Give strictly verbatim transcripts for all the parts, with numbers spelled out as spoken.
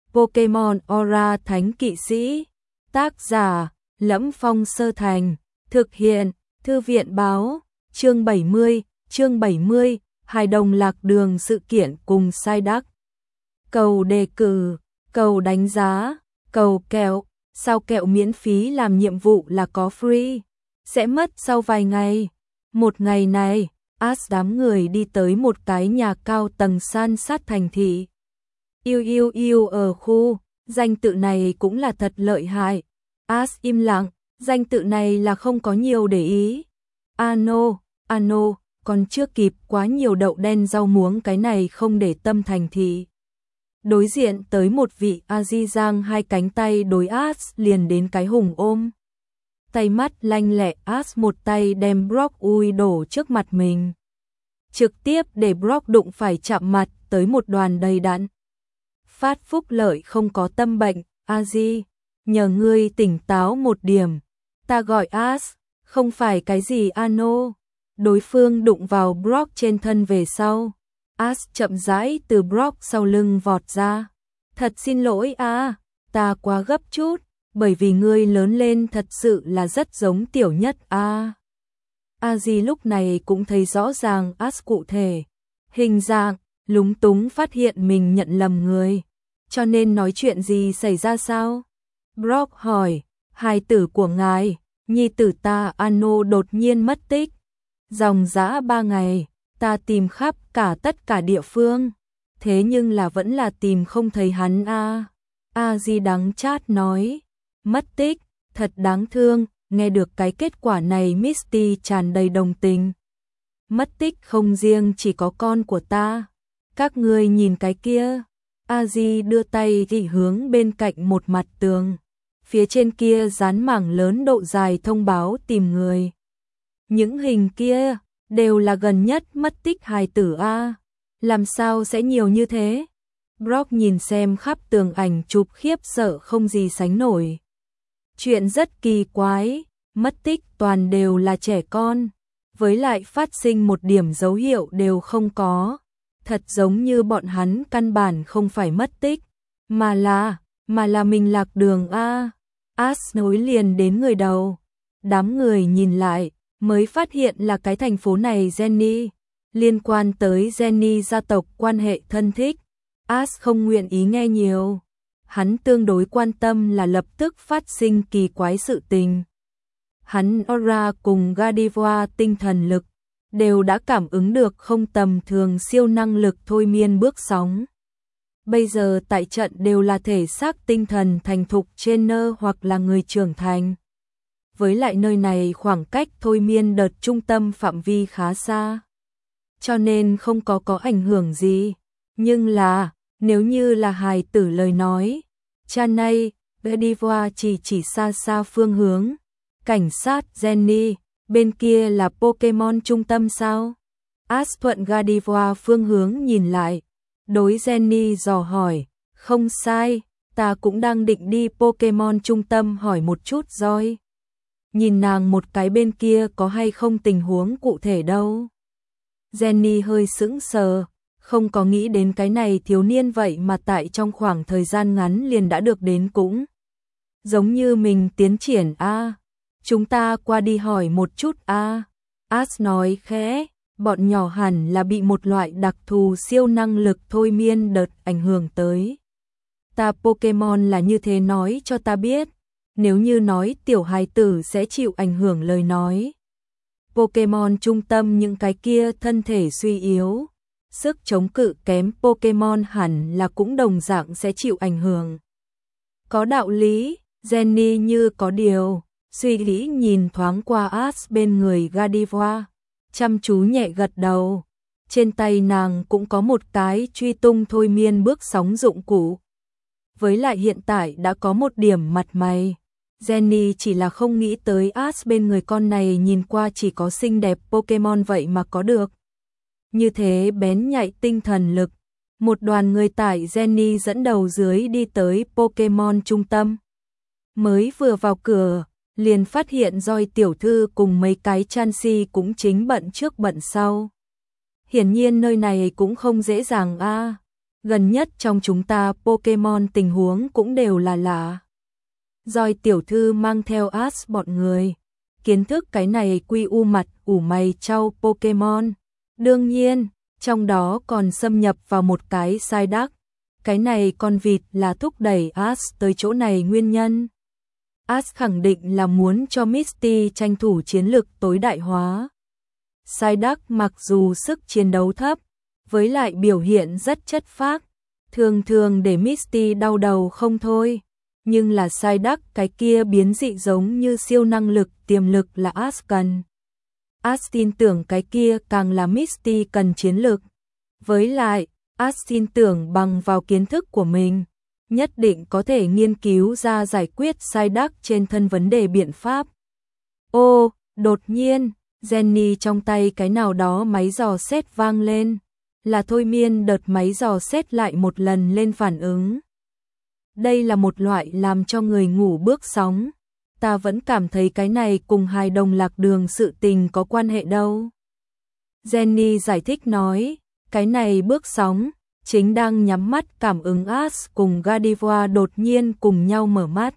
Pokemon Aura Thánh Kỵ Sĩ. Tác giả: Lẫm Phong Sơ Thành. Thực hiện: Thư viện báo. Chương bảy mươi, chương bảy mươi, hài đồng lạc đường sự kiện cùng sai đắc. Cầu đề cử, cầu đánh giá, cầu kẹo, sao kẹo miễn phí làm nhiệm vụ là có free, sẽ mất sau vài ngày. Một ngày này, Ash đám người đi tới một cái nhà cao tầng san sát thành thị. Yêu yêu yêu ở khu, danh tự này cũng là thật lợi hại. Ash im lặng, danh tự này là không có nhiều để ý. Ano, ano, còn chưa kịp quá nhiều đậu đen rau muống cái này không để tâm thành thị. Đối diện tới một vị A-di giang hai cánh tay đối Ash liền đến cái hùng ôm. Tay mắt lanh lẹ, Ash một tay đem Brock ui đổ trước mặt mình. Trực tiếp để Brock đụng phải chạm mặt tới một đoàn đầy đặn. Phát phúc lợi không có tâm bệnh, A-di, nhờ ngươi tỉnh táo một điểm. Ta gọi Ash, không phải cái gì Ano. Đối phương đụng vào Brock trên thân về sau. Ash chậm rãi từ Brock sau lưng vọt ra. Thật xin lỗi a, ta quá gấp chút, bởi vì ngươi lớn lên thật sự là rất giống tiểu nhất a. A-di lúc này cũng thấy rõ ràng Ash cụ thể, hình dạng, lúng túng phát hiện mình nhận lầm người. Cho nên nói chuyện gì xảy ra sao? Brock hỏi, hài tử của ngài, nhi tử ta Ano đột nhiên mất tích. Dòng dã ba ngày, ta tìm khắp cả tất cả địa phương, thế nhưng là vẫn là tìm không thấy hắn a. A-di đắng chát nói, mất tích, thật đáng thương. Nghe được cái kết quả này Misty tràn đầy đồng tình. Mất tích không riêng chỉ có con của ta. Các ngươi nhìn cái kia. A-di đưa tay chỉ hướng bên cạnh một mặt tường. Phía trên kia dán mảng lớn độ dài thông báo tìm người. Những hình kia đều là gần nhất mất tích hài tử a. Làm sao sẽ nhiều như thế? Brock nhìn xem khắp tường ảnh chụp khiếp sợ không gì sánh nổi. Chuyện rất kỳ quái, mất tích toàn đều là trẻ con, với lại phát sinh một điểm dấu hiệu đều không có. Thật giống như bọn hắn căn bản không phải mất tích, mà là, mà là mình lạc đường a. Ash nối liền đến người đầu. Đám người nhìn lại, mới phát hiện là cái thành phố này Jenny. Liên quan tới Jenny gia tộc quan hệ thân thích. Ash không nguyện ý nghe nhiều. Hắn tương đối quan tâm là lập tức phát sinh kỳ quái sự tình. Hắn Aura cùng Gardevoir tinh thần lực đều đã cảm ứng được không tầm thường siêu năng lực thôi miên bước sóng. Bây giờ tại trận đều là thể xác tinh thần thành thục trainer hoặc là người trưởng thành. Với lại nơi này khoảng cách thôi miên đợt trung tâm phạm vi khá xa, cho nên không có có ảnh hưởng gì. Nhưng là, nếu như là hài tử lời nói, cha này, Gardevoir chỉ chỉ xa xa phương hướng. Cảnh sát Jenny, bên kia là Pokemon trung tâm sao? Ash thuận Gardevoir phương hướng nhìn lại. Đối Jenny dò hỏi, không sai, ta cũng đang định đi Pokemon trung tâm hỏi một chút rồi. Nhìn nàng một cái bên kia có hay không tình huống cụ thể đâu. Jenny hơi sững sờ, không có nghĩ đến cái này thiếu niên vậy mà tại trong khoảng thời gian ngắn liền đã được đến cũng. Giống như mình tiến triển a. À. Chúng ta qua đi hỏi một chút a. À. Ash nói khẽ, bọn nhỏ hẳn là bị một loại đặc thù siêu năng lực thôi miên đợt ảnh hưởng tới. Ta Pokemon là như thế nói cho ta biết, nếu như nói tiểu hài tử sẽ chịu ảnh hưởng lời nói. Pokemon trung tâm những cái kia thân thể suy yếu, sức chống cự kém Pokemon hẳn là cũng đồng dạng sẽ chịu ảnh hưởng. Có đạo lý, Jenny như có điều, suy nghĩ nhìn thoáng qua Ash bên người Gardevoir, chăm chú nhẹ gật đầu. Trên tay nàng cũng có một cái truy tung thôi miên bước sóng dụng cụ. Với lại hiện tại đã có một điểm mặt mày. Jenny chỉ là không nghĩ tới Ash bên người con này nhìn qua chỉ có xinh đẹp Pokemon vậy mà có được. Như thế bén nhạy tinh thần lực. Một đoàn người tại Jenny dẫn đầu dưới đi tới Pokemon trung tâm. Mới vừa vào cửa, liền phát hiện Joy tiểu thư cùng mấy cái Chansey cũng chính bận trước bận sau. Hiển nhiên nơi này cũng không dễ dàng a. Gần nhất trong chúng ta Pokemon tình huống cũng đều là lạ. Rồi tiểu thư mang theo Ash bọn người. Kiến thức cái này quy u mặt ủ mày trao Pokemon. Đương nhiên, trong đó còn xâm nhập vào một cái Psyduck. Cái này con vịt là thúc đẩy Ash tới chỗ này nguyên nhân. Ash khẳng định là muốn cho Misty tranh thủ chiến lực tối đại hóa. Psyduck mặc dù sức chiến đấu thấp, với lại biểu hiện rất chất phác, thường thường để Misty đau đầu không thôi. Nhưng là Psyduck cái kia biến dị giống như siêu năng lực tiềm lực là Ash cần. Ash tin tưởng cái kia càng là Misty cần chiến lực. Với lại, Ash tin tưởng bằng vào kiến thức của mình, nhất định có thể nghiên cứu ra giải quyết Psyduck trên thân vấn đề biện pháp. Ô, đột nhiên, Jenny trong tay cái nào đó máy dò xét vang lên, là thôi miên đợt máy dò xét lại một lần lên phản ứng. Đây là một loại làm cho người ngủ bước sóng. Ta vẫn cảm thấy cái này cùng hài đồng lạc đường sự tình có quan hệ đâu. Jenny giải thích nói, cái này bước sóng, chính đang nhắm mắt cảm ứng Ash cùng Gardevoir đột nhiên cùng nhau mở mắt.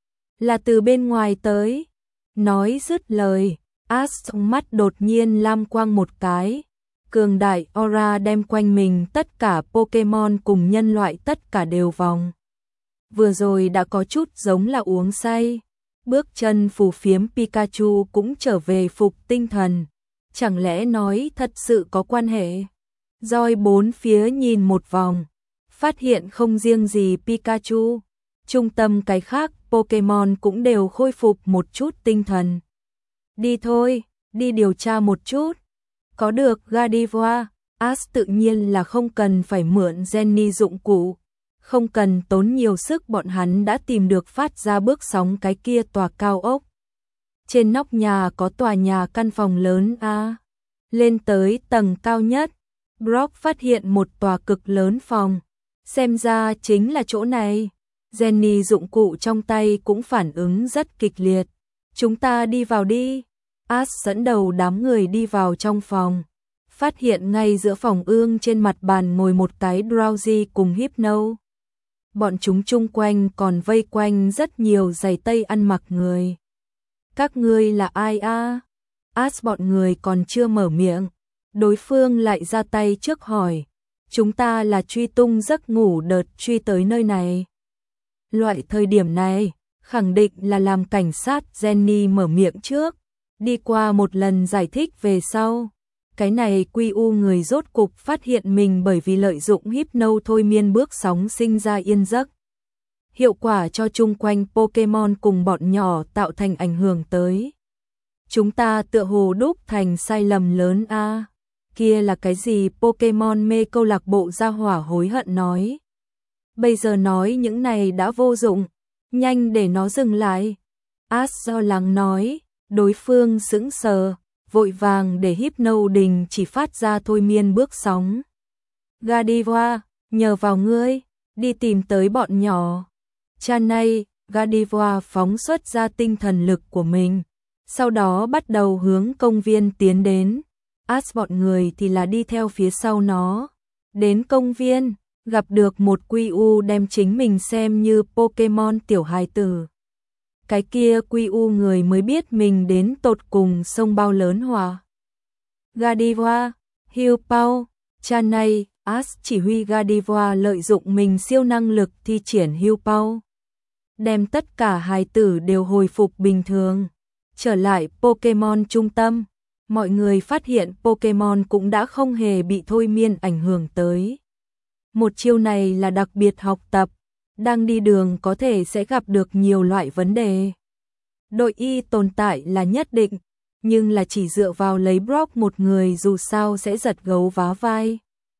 Là từ bên ngoài tới. Nói dứt lời, Ash trong mắt đột nhiên lam quang một cái. Cường đại aura đem quanh mình tất cả Pokemon cùng nhân loại tất cả đều vòng. Vừa rồi đã có chút giống là uống say. Bước chân phù phiếm Pikachu cũng trở về phục tinh thần. Chẳng lẽ nói thật sự có quan hệ? Rồi bốn phía nhìn một vòng, phát hiện không riêng gì Pikachu, trung tâm cái khác Pokemon cũng đều khôi phục một chút tinh thần. Đi thôi, đi điều tra một chút. Có được Gardevoir, Ash tự nhiên là không cần phải mượn Jenny dụng cụ, không cần tốn nhiều sức, bọn hắn đã tìm được phát ra bước sóng cái kia tòa cao ốc. Trên nóc nhà có tòa nhà căn phòng lớn a. Lên tới tầng cao nhất, Brock phát hiện một tòa cực lớn phòng, xem ra chính là chỗ này. Jenny dụng cụ trong tay cũng phản ứng rất kịch liệt. Chúng ta đi vào đi. Ash dẫn đầu đám người đi vào trong phòng, phát hiện ngay giữa phòng ương trên mặt bàn ngồi một cái Drowsy cùng Hypno. Bọn chúng chung quanh còn vây quanh rất nhiều giày tây ăn mặc người. Các ngươi là ai a? Ash bọn người còn chưa mở miệng, đối phương lại ra tay trước hỏi. Chúng ta là truy tung giấc ngủ đợt truy tới nơi này. Loại thời điểm này, khẳng định là làm cảnh sát. Jenny mở miệng trước, đi qua một lần giải thích về sau. Cái này quy u người rốt cục phát hiện mình bởi vì lợi dụng Hypno thôi miên bước sóng sinh ra yên giấc. Hiệu quả cho chung quanh Pokemon cùng bọn nhỏ tạo thành ảnh hưởng tới. Chúng ta tựa hồ đúc thành sai lầm lớn a. À. Kia là cái gì? Pokemon mê câu lạc bộ gia hỏa hối hận nói. Bây giờ nói những này đã vô dụng, nhanh để nó dừng lại. Ash lo lắng nói, đối phương sững sờ, vội vàng để Hypno đình chỉ phát ra thôi miên bước sóng. Gardevoir, nhờ vào ngươi, đi tìm tới bọn nhỏ. Cha này, Gardevoir phóng xuất ra tinh thần lực của mình, sau đó bắt đầu hướng công viên tiến đến. Ash bọn người thì là đi theo phía sau nó. Đến công viên, gặp được một quy u đem chính mình xem như Pokemon tiểu hài tử. Cái kia quy u người mới biết mình đến tột cùng sông bao lớn hòa. Gardevoir, Hiu Pao, cha này, Ash chỉ huy Gardevoir lợi dụng mình siêu năng lực thi triển Hiu Pao, đem tất cả hài tử đều hồi phục bình thường. Trở lại Pokemon trung tâm, mọi người phát hiện Pokemon cũng đã không hề bị thôi miên ảnh hưởng tới. Một chiêu này là đặc biệt học tập, đang đi đường có thể sẽ gặp được nhiều loại vấn đề. Đội y tồn tại là nhất định, nhưng là chỉ dựa vào lấy Brock một người dù sao sẽ giật gấu vá vai.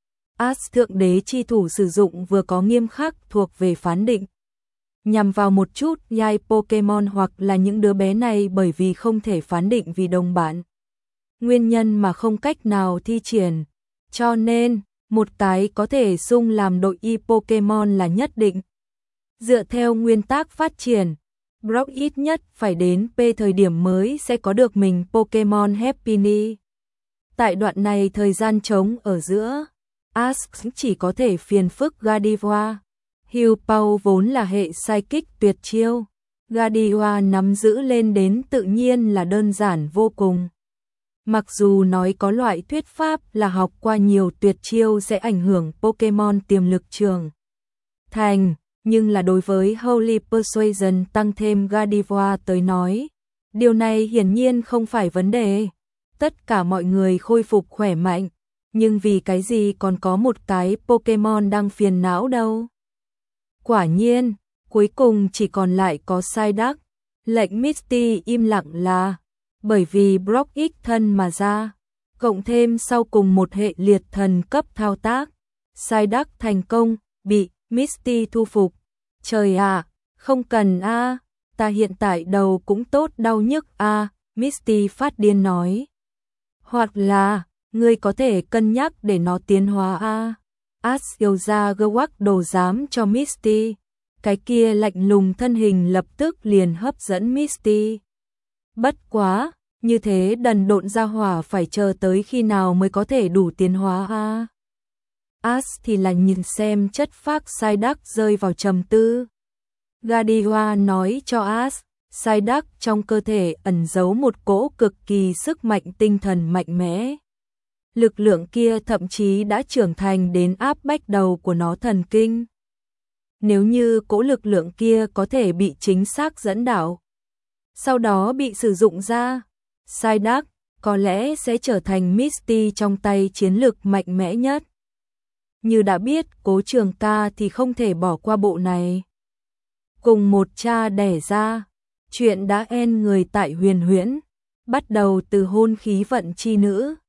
Ash thượng đế chi thủ sử dụng vừa có nghiêm khắc thuộc về phán định, nhằm vào một chút nhai Pokemon hoặc là những đứa bé này bởi vì không thể phán định vì đồng bạn. Nguyên nhân mà không cách nào thi triển, cho nên một cái có thể xung làm đội y Pokemon là nhất định. Dựa theo nguyên tắc phát triển, Brock ít nhất phải đến P thời điểm mới sẽ có được mình Pokemon Happiny. Tại đoạn này thời gian trống ở giữa, Ash chỉ có thể phiền phức Gardevoir. Hugh Paull vốn là hệ psychic tuyệt chiêu, Gardevoir nắm giữ lên đến tự nhiên là đơn giản vô cùng. Mặc dù nói có loại thuyết pháp là học qua nhiều tuyệt chiêu sẽ ảnh hưởng Pokemon tiềm lực trưởng thành, nhưng là đối với Holy Persuasion tăng thêm Gardevoir tới nói, điều này hiển nhiên không phải vấn đề. Tất cả mọi người khôi phục khỏe mạnh, nhưng vì cái gì còn có một cái Pokemon đang phiền não đâu. Quả nhiên, cuối cùng chỉ còn lại có Psyduck. Lệnh Misty im lặng là bởi vì Brock X thân mà ra, cộng thêm sau cùng một hệ liệt thần cấp thao tác, Psyduck thành công, bị Misty thu phục. Trời ạ, không cần a, ta hiện tại đầu cũng tốt đau nhức a, Misty phát điên nói. Hoặc là, ngươi có thể cân nhắc để nó tiến hóa a. Ash yêu ra Gewak đồ giám cho Misty. Cái kia lạnh lùng thân hình lập tức liền hấp dẫn Misty. Bất quá, như thế đần độn ra hỏa phải chờ tới khi nào mới có thể đủ tiến hóa a. Ash thì là nhìn xem chất phác Psyduck rơi vào trầm tư. Gardevoir nói cho Ash, Psyduck trong cơ thể ẩn giấu một cỗ cực kỳ sức mạnh tinh thần mạnh mẽ. Lực lượng kia thậm chí đã trưởng thành đến áp bách đầu của nó thần kinh. Nếu như cỗ lực lượng kia có thể bị chính xác dẫn đạo, sau đó bị sử dụng ra, Psyduck có lẽ sẽ trở thành Misty trong tay chiến lực mạnh mẽ nhất. Như đã biết, Cố Trường Ca thì không thể bỏ qua bộ này. Cùng một cha đẻ ra, chuyện đã en người tại Huyền Huyễn, bắt đầu từ hôn khí vận chi nữ.